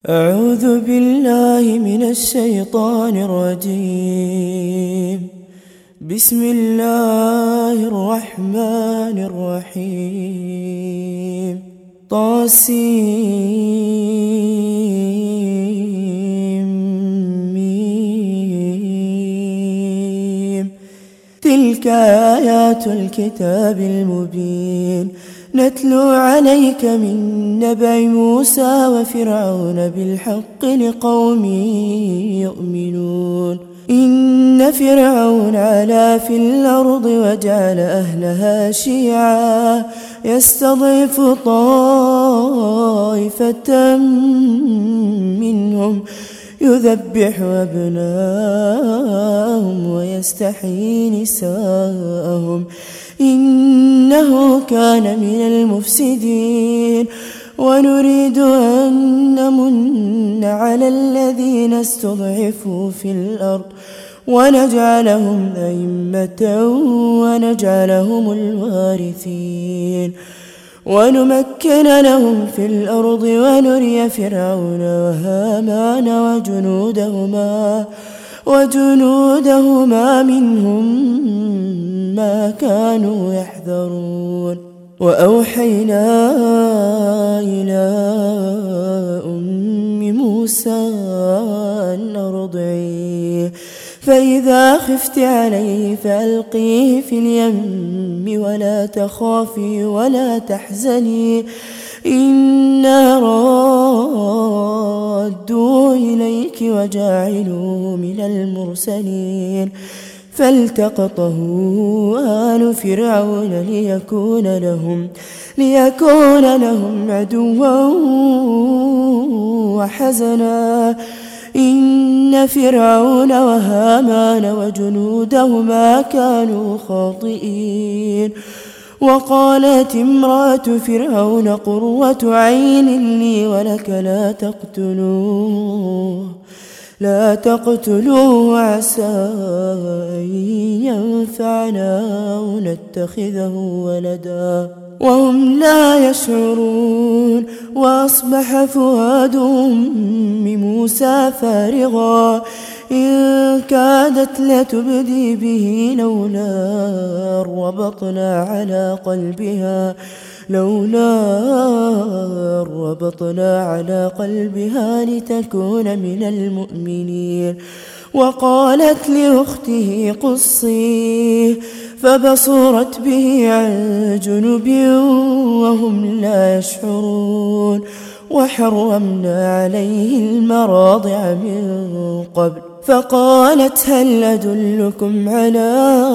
أعوذ بالله من الشيطان الرجيم. بسم الله الرحمن الرحيم. طاسيم. تلك آيات الكتاب المبين نتلو عليك من نبأ موسى وفرعون بالحق لقوم يؤمنون. إن فرعون علا في الأرض وجعل أهلها شيعا يستضعف طائفة منهم يذبح أبناءهم ويستحيي نساءهم إنه كان من المفسدين. ونريد أن نمن على الذين استضعفوا في الأرض ونجعلهم أئمة ونجعلهم الوارثين ونمكن لهم في الأرض ونري فرعون وهامان وجنودهما منهم ما كانوا يحذرون. وأوحينا إلى أم موسى أن أرضعيه فإذا خفت عليه فألقيه في اليم ولا تخافي ولا تحزني إنا رادوه إليك وجاعلوه من المرسلين. فالتقطه آل فرعون ليكون لهم عدوا وحزنا إن فرعون وهامان وجنودهما كانوا خاطئين. وقالت امرأة فرعون قرة عين لي ولك لا تقتلوه عسى أن ينفعنا أو نتخذه ولدا وهم لا يشعرون. وأصبح فؤاد أم موسى فارغا إن كادت لتبدي به لولا ربطنا على قلبها لتكون من المؤمنين. وقالت لأخته قصيه فبصرت به عن جنب وهم لا يشعرون. وحرمنا عليه المراضع من قبل فقالت هل أدلكم على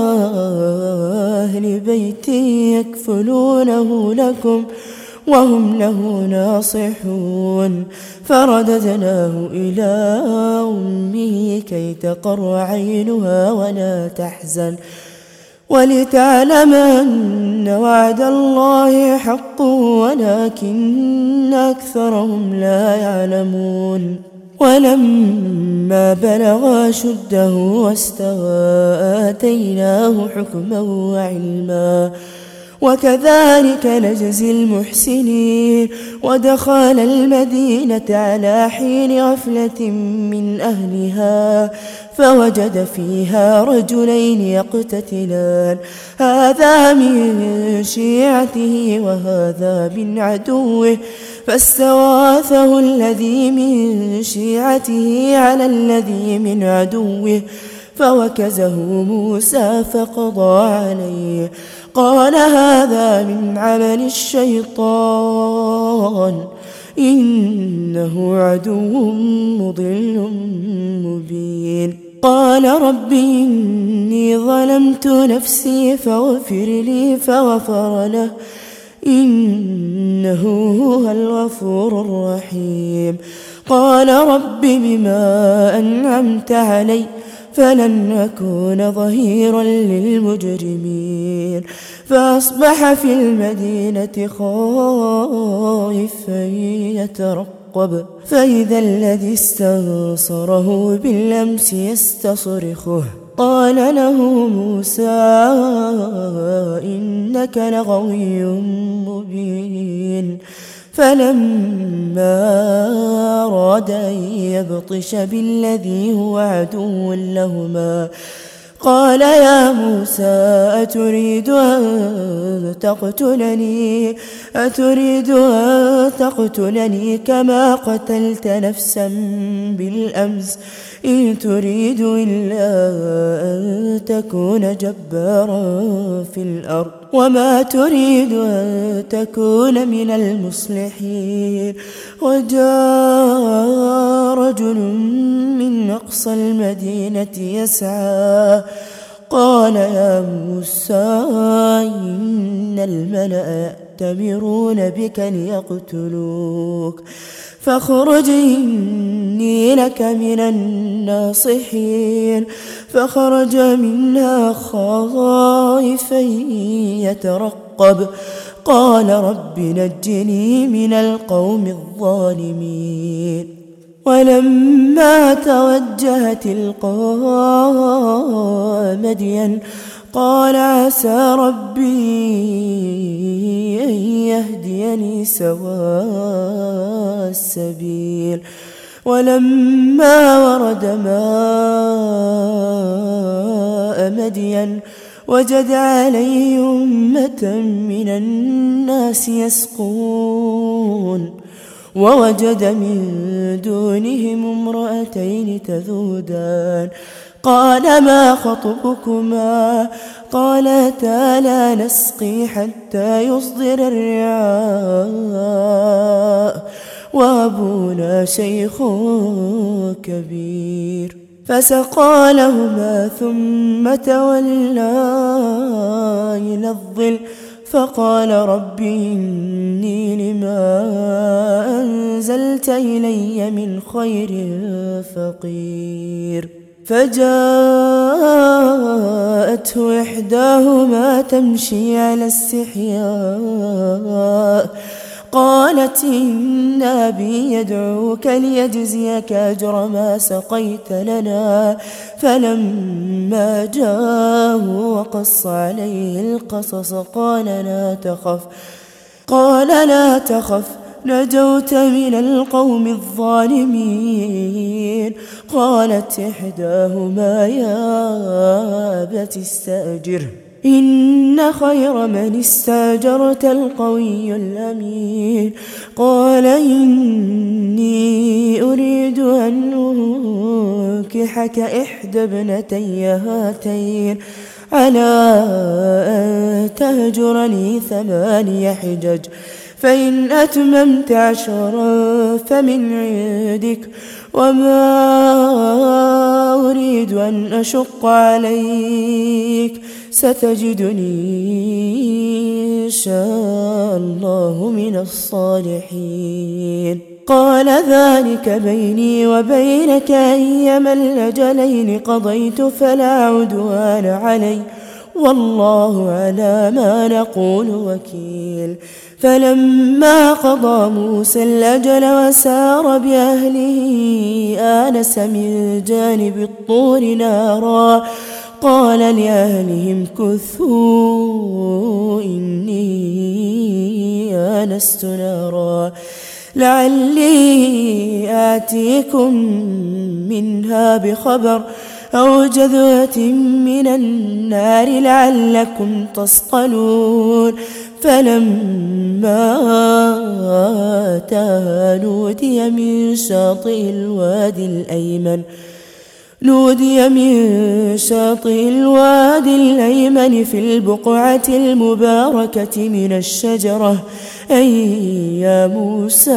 أهل بيت يكفلونه لكم وهم له ناصحون. فرددناه إلى أمه كي تقر عينها ولا تحزن ولتعلم أن وعد الله حق ولكن أكثرهم لا يعلمون. ولما بلغ أشده واستوى آتيناه حكما وعلما وكذلك نجزي المحسنين. ودخل المدينة على حين غفلة من أهلها فوجد فيها رجلين يقتتلان هذا من شيعته وهذا من عدوه فاستغاثه الذي من شيعته على الذي من عدوه فوكزه موسى فقضى عليه قال هذا من عمل الشيطان إنه عدو مضل مبين. قال رب إني ظلمت نفسي فاغفر لي فغفر له إنه هو الغفور الرحيم. قال رب بما أنعمت علي فلن أكون ظهيرا للمجرمين. فأصبح في المدينة خائفا يترقب فإذا الذي استنصره بالأمس يستصرخه قال له موسى إنك لغوي مبين فلما أراد أن يبطش بالذي هو عدو لهما قال يا موسى أتريد أن تقتلني كما قتلت نفسا بالأمس إن تريد إلا أن تكون جبارا في الأرض وما تريد أن تكون من المصلحين. وجاء رجل من أقصى المدينة يسعى قال يا موسى إن الملأ يأتمرون بك ليقتلوك فاخرج إني لك من الناصحين. فخرج منها خائفا يترقب قال رب نجني من القوم الظالمين. ولما توجه تلقاء مدين قال عسى ربي أن يهديني سواء السبيل. ولما ورد ماء مدين وجد عليه أمة من الناس يسقون ووجد من دونهم امرأتين تذودان قال ما خطبكما قالتا لا نسقي حتى يصدر الرعاء وأبونا شيخ كبير. فسقى لهما ثم تولى إلى الظل فقال رب إني لما أنزلت إلي من خير فقير. فجاءته إحداهما تمشي على استحياء قالت إن أبي يدعوك ليجزيك أجر ما سقيت لنا. فلما جاءه وقص عليه القصص قال لا تخف نجوت من القوم الظالمين. قالت إحداهما يا أبت استأجره إن خير من استأجرت القوي الأمين. قال إني أريد أن أنكحك إحدى ابنتي هاتين على أن تهجرني 8 حجج فإن أتممت 10 فمن عندك وما أريد أن أشق عليك ستجدني إن شاء الله من الصالحين. قال ذلك بيني وبينك أيما الأجلين قضيت فلا عدوان علي والله على ما نقول وكيل. فلما قضى موسى الأجل وسار بأهله آنس من جانب الطور نارا قال لأهلهم كثوا إني آنست نارا لعلي آتيكم منها بخبر أو جذوة من النار لعلكم تصطلون. فلما أتاها نودي من شاطئ الوادي الأيمن في البقعة المباركة من الشجرة أي يا موسى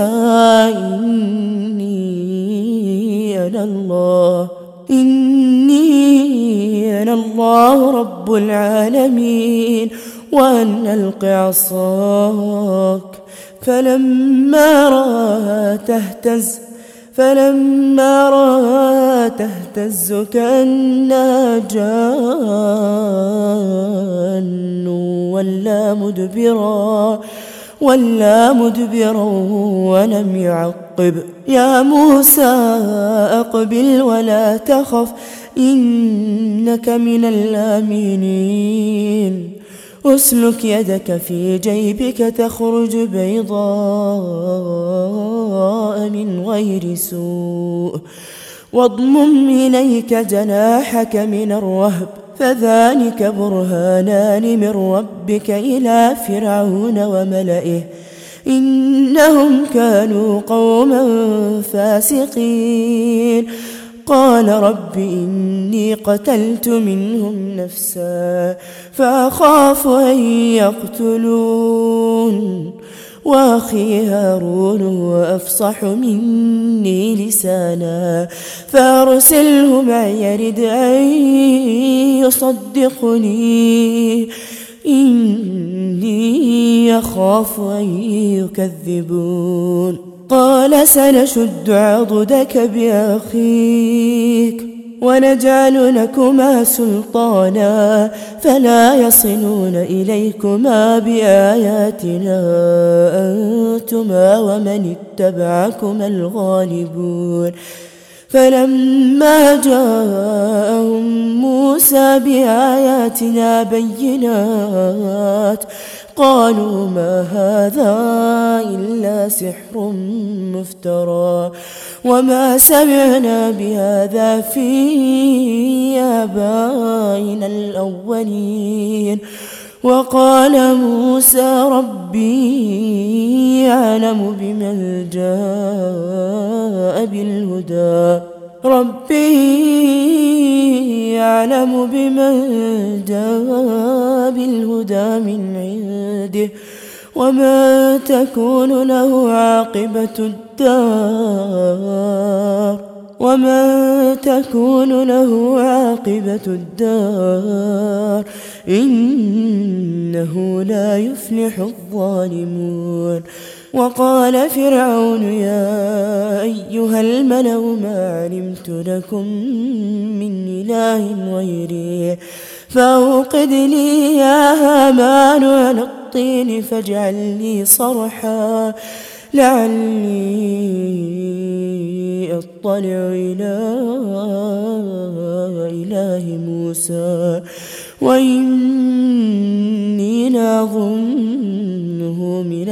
إني أنا الله رب العالمين وأن ألق عصاك. فلما رأى تهتز كأنها جان ولا مدبرا ولم يعقب. يا موسى أقبل ولا تخف إنك من الآمنين. أسلك يدك في جيبك تخرج بيضاء من غير سوء واضمم إليك جناحك من الرهب فذلك برهانان من ربك إلى فرعون وملئه إنهم كانوا قوما فاسقين قال رب إني قتلت منهم نفسا فأخاف أن يقتلون وأخي هارون هو أفصح مني لسانا فأرسله معي يرد أن يصدقني إني أخاف أن يكذبون قال سنشد عضدك بأخيك ونجعل لكما سلطانا فلا يصلون إليكما بآياتنا أنتما ومن اتبعكما الغالبون فلما جاءهم موسى بآياتنا بينات قالوا ما هذا إلا سحر مفترى وما سمعنا بهذا في آبائنا الأولين وقال موسى ربي أعلم بمن جاء بالهدى من عنده وما تكون له عاقبة الدار إنه لا يفلح الظالمون وقال فرعون يا أيها الملأ ما علمت لكم من إله غيري فأوقد لي يا هامان على الطين فاجعل لي صرحا لعلي أطلع إلى إله موسى وإني لأظنه من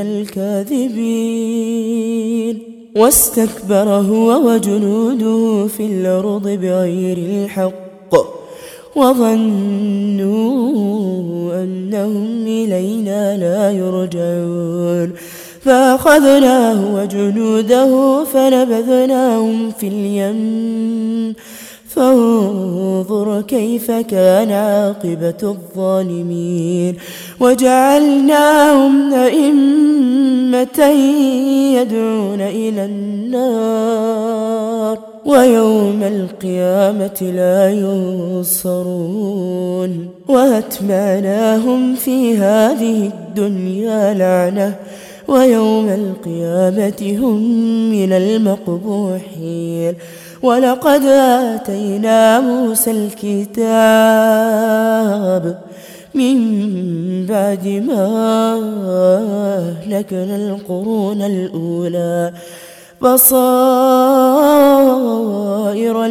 الكاذبين واستكبر هو وجنوده في الأرض بغير الحق وظنوا أنهم إلينا لا يرجعون فأخذناه وجنوده فنبذناهم في اليم فانظر كيف كان عاقبة الظالمين وجعلناهم أئمة يدعون إلى النار ويوم القيامة لا ينصرون وأتبعناهم في هذه الدنيا لعنة ويوم القيامة هم من المقبوحين ولقد آتينا موسى الكتاب من بعد ما أهلكنا القرون الأولى بصائر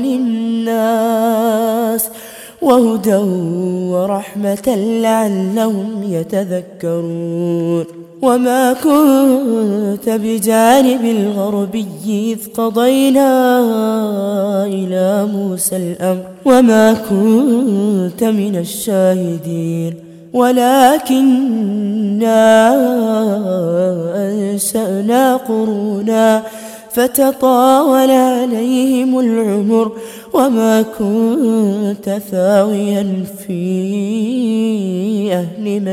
للناس وهدى ورحمة لعلهم يتذكرون وما كنت بجانب الغربي إذ قضينا إلى موسى الأمر وما كنت من الشاهدين ولكننا أنشأنا قرونا فتطاول عليهم العمر وما كنت ثاويا في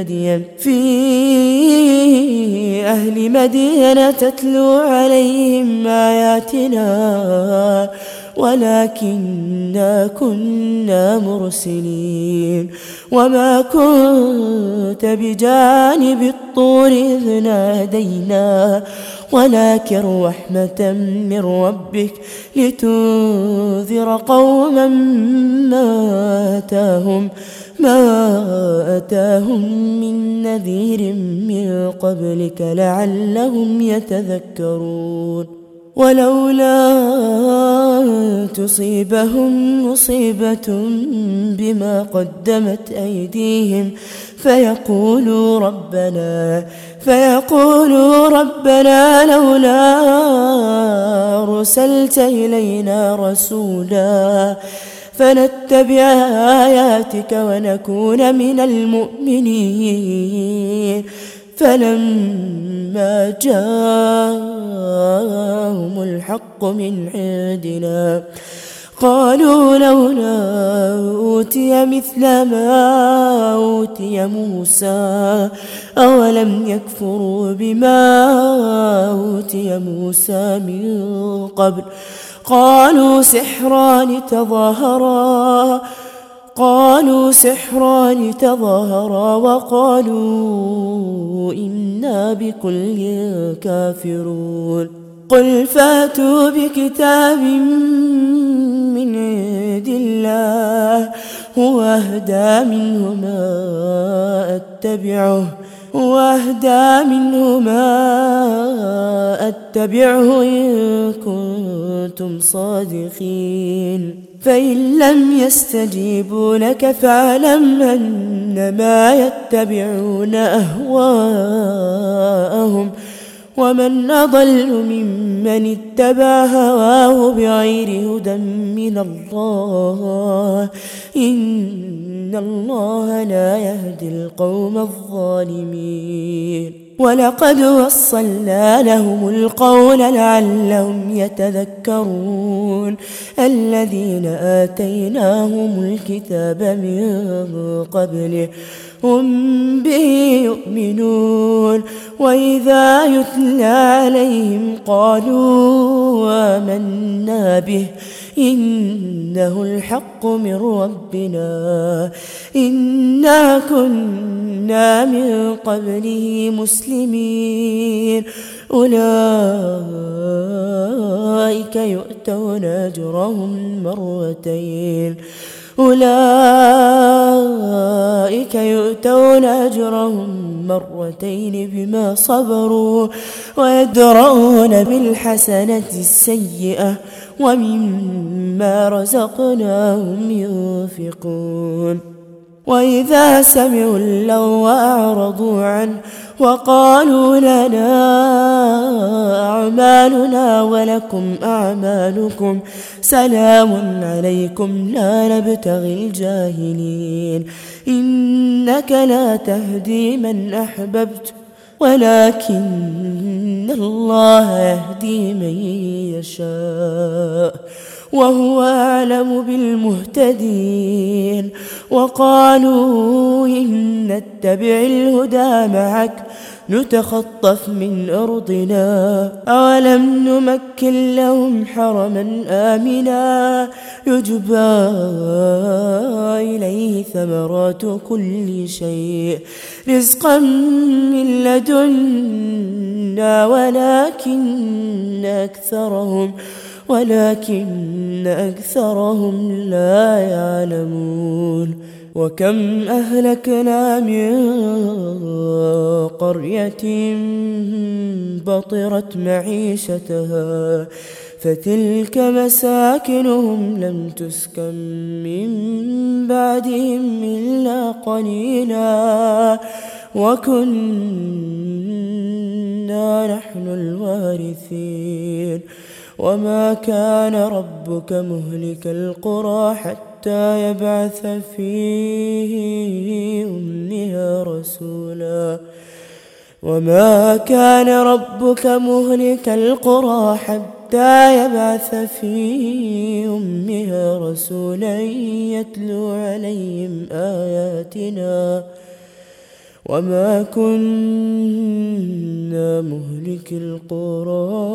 أهل مدين تتلو عليهم آياتنا ولكننا كنا مرسلين وما كنت بجانب الطور إذ نادينا ولكن رحمة من ربك لتنذر قوما ما أتاهم من نذير من قبلك لعلهم يتذكرون ولولا أن تصيبهم مصيبة بما قدمت أيديهم فيقولوا ربنا لولا أرسلت إلينا رسولا فنتبع آياتك ونكون من المؤمنين. فلما جاءهم الحق من عندنا قالوا لولا أوتي مثل ما أوتي موسى أولم يكفروا بما أوتي موسى من قبل قالوا سحران تظاهرا وقالوا إنا بكل كافرون. قل فاتوا بكتاب من عند الله هو أهدى منه ما أتبعه إن كنتم صادقين. فإن لم يستجيبوا لك فاعلم أنما يتبعون أهواءهم ومن أضل ممن اتبع هواه بغير هدى من الله إن الله لا يهدي القوم الظالمين. ولقد وصلنا لهم القول لعلهم يتذكرون. الذين آتيناهم الكتاب من قبله هم به يؤمنون وإذا يتلى عليهم قالوا آمنا به إنه الحق من ربنا إنا كنا من قبله مسلمين. أولئك يؤتون أجرهم مرتين بما صبروا ويدرؤون بالحسنة السيئة ومما رزقناهم ينفقون. وإذا سمعوا اللغو أعرضوا عنه وقالوا لنا أعمالنا ولكم أعمالكم سلام عليكم لا نبتغي الجاهلين. إنك لا تهدي من أحببت ولكن الله يهدي من يشاء وهو أعلم بالمهتدين. وقالوا إن نتبع الهدى معك نتخطف من أرضنا أولم نمكن لهم حرما آمنا يجبى إليه ثمرات كل شيء رزقا من لدنا ولكن أكثرهم لا يعلمون. وكم أهلكنا من قرية بطرت معيشتها فتلك مساكنهم لم تسكن من بعدهم إلا قليلا وكنا نحن الوارثين. وما كان ربك مهلك القرى حتى يبعث في أمها رسولا وما كان ربك مهلك القرى حتى يبعث في أمها رسولا يتلو عليهم آياتنا وما كنا مهلك القرى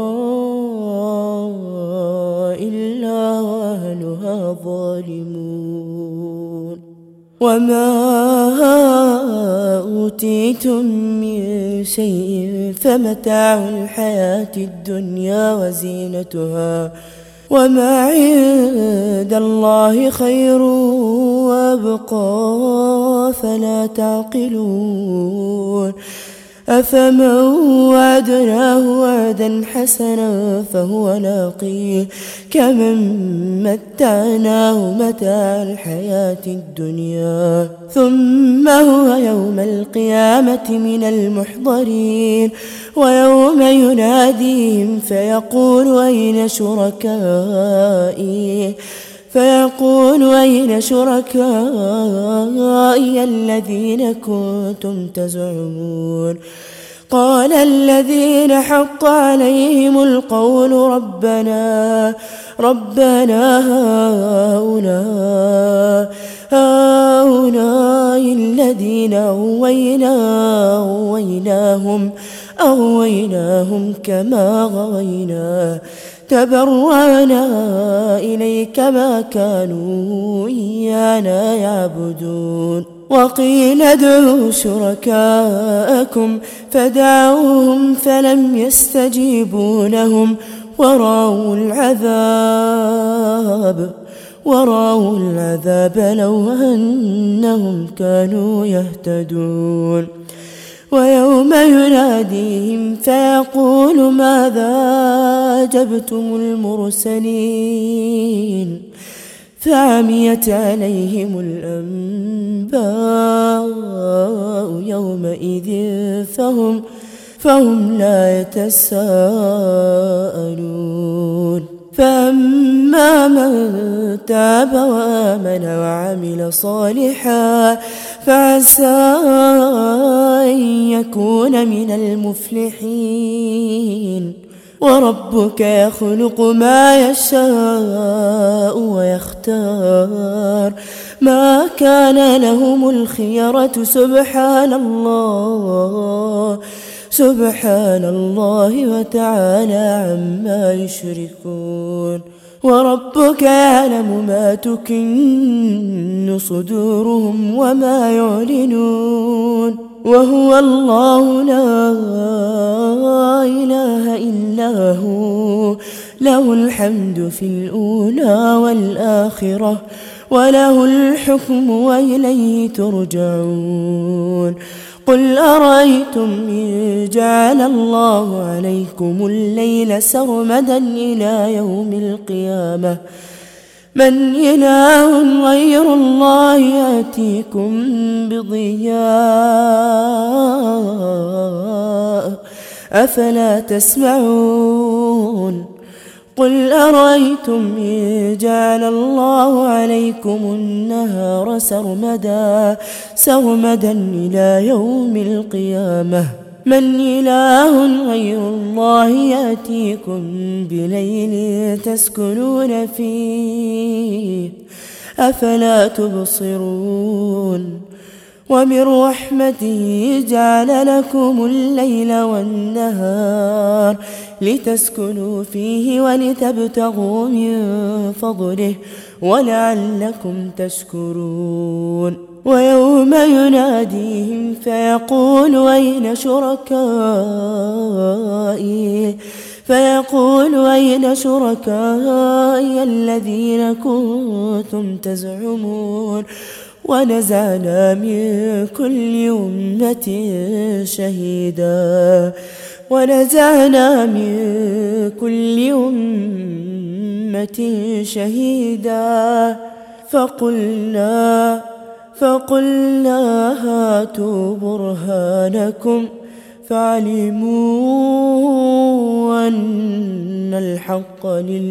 إلا وأهلها ظالمون. وما أوتيتم من شيء فمتاع الحياة الدنيا وزينتها وما عند الله خير وأبقى فلا تعقلون. أفمن وعدناه وعدا حسنا فهو لاقيه كمن متعناه متاع الحياة الدنيا ثم هو يوم القيامة من المحضرين ويوم يناديهم فيقول أين شركائي الذين كنتم تزعمون قال الذين حق عليهم القول ربنا هؤلاء الذين أغويناهم كما غوينا تبرأنا إليك ما كانوا إيانا يعبدون وقيل ادعوا شركاءكم فدعوهم فلم يستجيبوا لهم ورأوا العذاب لو أنهم كانوا يهتدون ويوم يناديهم فيقول ماذا أجبتم المرسلين فعميت عليهم الأنباء يومئذ فهم لا يتساءلون فأما من تاب وآمن وعمل صالحا فعسى أن يكون من المفلحين وربك يخلق ما يشاء ويختار ما كان لهم الخيرة سبحان الله وتعالى عما يشركون وربك يعلم ما تكن صدورهم وما يعلنون وهو الله لا إله إلا هو له الحمد في الأولى والآخرة وله الحكم وإليه ترجعون قل أرأيتم إن جعل الله عليكم الليل سرمدا إلى يوم القيامة من إله غير الله يأتيكم بضياء أفلا تسمعون قل أرأيتم إن جعل الله عليكم النهار سرمدا إلى يوم القيامة من إله غير الله يأتيكم بليل تسكنون فيه أفلا تبصرون ومن رحمته جعل لكم الليل والنهار لتسكنوا فيه ولتبتغوا من فضله ولعلكم تشكرون ويوم يناديهم فيقول أين شركائي الذين كنتم تزعمون ونزعنا من كل أمة شهيدا فقلنا هاتوا برهانكم فعلموا أن الحق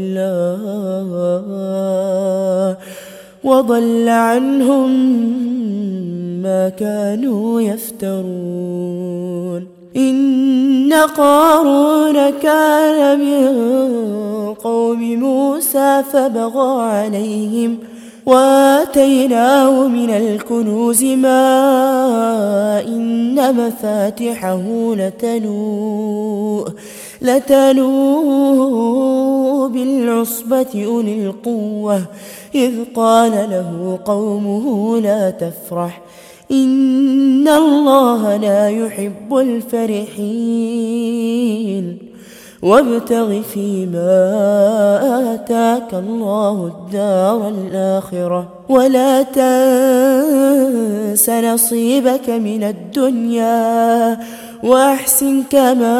لله وضل عنهم ما كانوا يفترون إن قارون كان من قوم موسى فبغى عليهم وآتيناه من الكنوز ما إن مفاتحه لتنوء بالعصبة أولي القوة إذ قال له قومه لا تفرح إن الله لا يحب الفرحين وابتغ فيما آتاك الله الدار الآخرة ولا تنس نصيبك من الدنيا وأحسن كما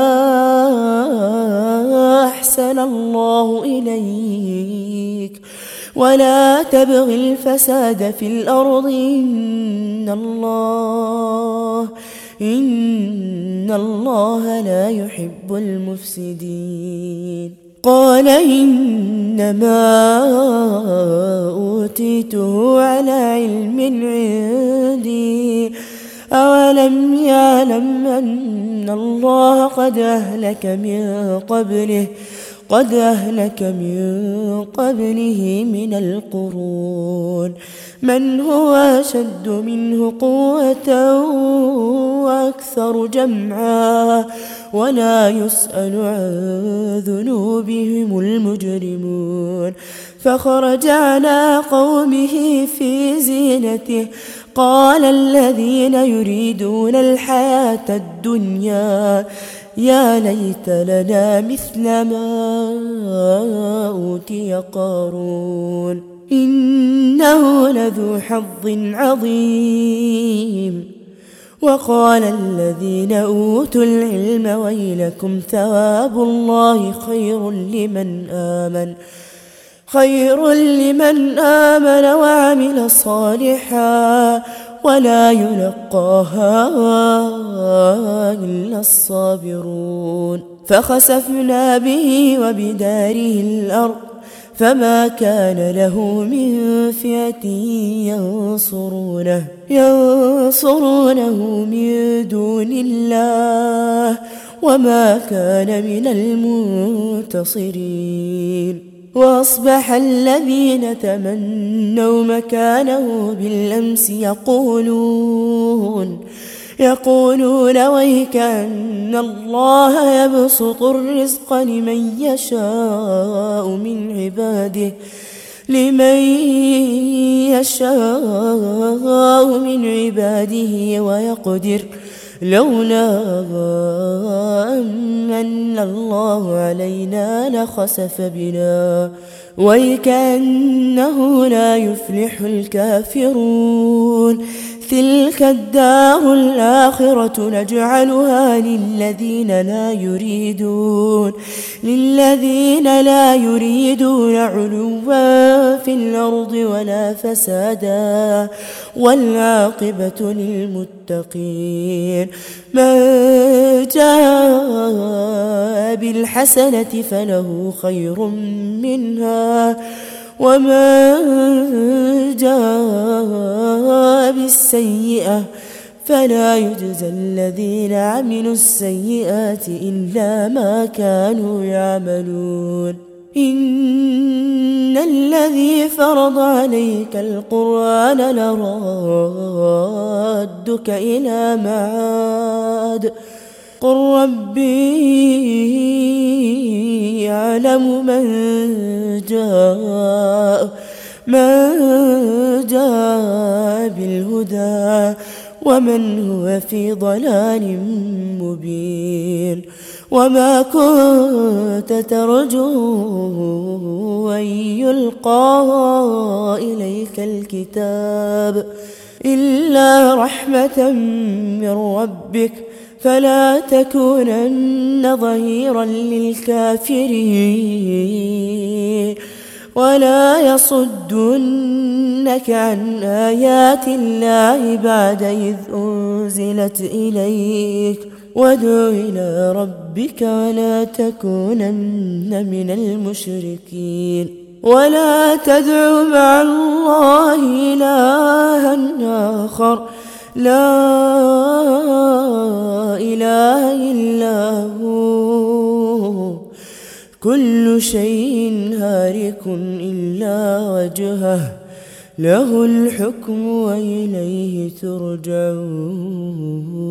أحسن الله إليك ولا تبغ الفساد في الأرض إن الله لا يحب المفسدين. قال إنما أوتيته على علم عندي أولم يعلم أن الله قد أهلك من قبله من القرون من هو أشد منه قوة وأكثر جمعا ولا يسأل عن ذنوبهم المجرمون. فخرج على قومه في زينته قال الذين يريدون الحياة الدنيا يا ليت لنا مثل ما أوتي قارون إنه لذو حظ عظيم. وقال الذين أوتوا العلم ويلكم ثواب الله خير لمن آمن وعمل صالحا ولا يلقاها إلا الصابرون. فخسفنا به وبداره الأرض فما كان له من فئة ينصرونه من دون الله وما كان من المنتصرين. وأصبح الذين تمنوا مكانه بالأمس يقولون ويك أن الله يبسط الرزق لمن يشاء من عباده ويقدر لولا أمن الله علينا لخسف بنا وكأنه لا يفلح الكافرون. تلك الدار الآخرة نجعلها للذين لا يريدون علوا في الأرض ولا فسادا والعاقبة للمتقين. من جاء بالحسنة فله خير منها ومن جاء بالسيئة فلا يجزى الذين عملوا السيئات إلا ما كانوا يعملون. إن الذي فرض عليك القرآن لرادك إلى معاد قل ربي يعلم من جاء بالهدى ومن هو في ضلال مبين. وما كنت ترجو أن يلقى إليك الكتاب إلا رحمة من ربك فلا تكونن ظهيرا للكافرين ولا يصدنك عن آيات الله بعد إذ أنزلت إليك وادع إلى ربك ولا تكونن من المشركين. ولا تدع مع الله إلها آخر لا إله إلا هو كل شيء هالك إلا وجهه له الحكم وإليه ترجعون.